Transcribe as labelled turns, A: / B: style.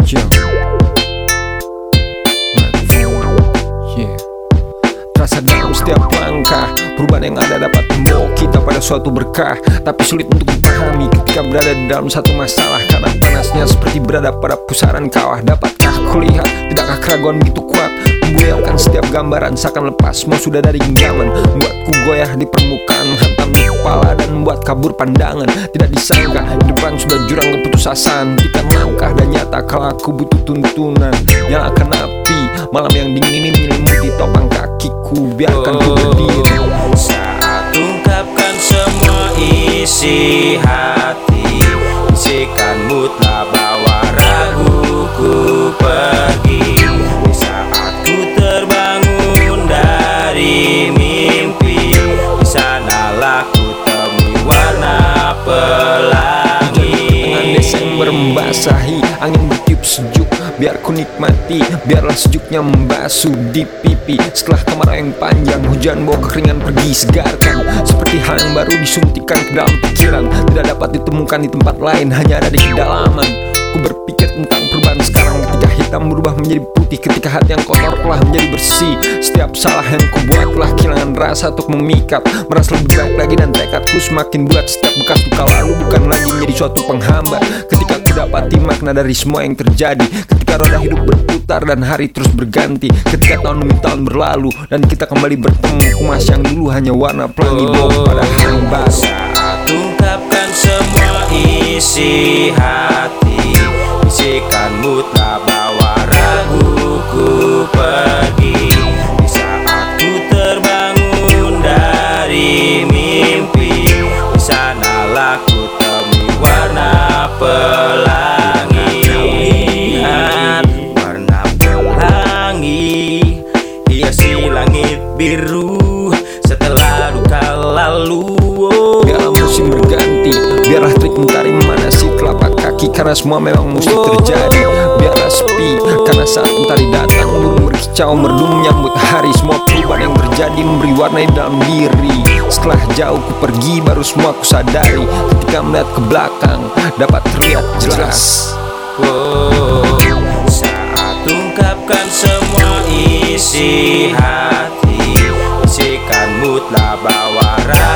A: Terasa dalam setiap langkah, perubahan yang ada dapat membawa kita pada suatu berkah. Tapi sulit untuk dipahami ketika berada dalam satu masalah, karena panasnya seperti berada pada pusaran kawah. Dapatkah kulihat, tidakkah keraguan begitu kuat memboyangkan setiap gambaran seakan lepas semua sudah dari genggaman, membuatku goyah di permukaan, hantam di kepala dan membuat kabur pandangan. Tidak disangka di depan sudah jurang keputusasaan, hentikan langkah dan nyata kalau aku butuh tuntunan. Nyalakan api, malam yang dingin ini menyelimuti topang kakiku, biarkan ku berdiri.
B: Saat ungkapkan semua isi hati, bisikanmu telah bawa raguku pergi. Di saat ku terbangun dari mimpi, di sanalah ku temui warna pelangi.
A: Dengan Desember membasahi, angin bertiup sejuk, biar ku nikmati, biarlah sejuknya membasuh di pipi. Setelah kemarau yang panjang, hujan bawa kekeringan pergi segarkan, seperti hal yang baru disuntikan ke dalam pikiran. Tidak dapat ditemukan di tempat lain, hanya ada di kedalaman. Ku berpikir tentang perubahan sekarang, ketika hitam berubah menjadi putih, ketika hati yang kotor telah menjadi bersih. Setiap salah yang ku buat telah kehilangan rasa untuk memikat, merasa lebih baik lagi dan tekadku semakin bulat. Setiap bekas luka lalu bukan lagi menjadi suatu penghambat, ketika ku dapati makna dari semua yang terjadi. Ketika roda hidup berputar dan hari terus berganti, ketika tahun demi tahun berlalu dan kita kembali bertemu, kumas yang dulu hanya warna pelangi bawa pada hari baru.
B: Saat ungkapkan semua isi hati, bisikanmu telah bawa raguku pergi. Di saat ku terbangun dari mimpi, di sanalah ku temui warna pelangi. Warna pelangi hiasi langit biru setelah duka lalu.
A: Biarlah musim berganti, biarlah trik mentari memanasi telapak kaki, karena semua memang mesti terjadi. Biarlah sepi, karena saat mentari datang, burung berkicau merdu menyambut hari. Semua perubahan yang terjadi memberi warna di dalam diri. Setelah jauh ku pergi, baru semua ku sadari, ketika melihat ke belakang dapat terlihat jelas.
B: Saat ungkapkan semua isi hati, bisikanmu telah bawa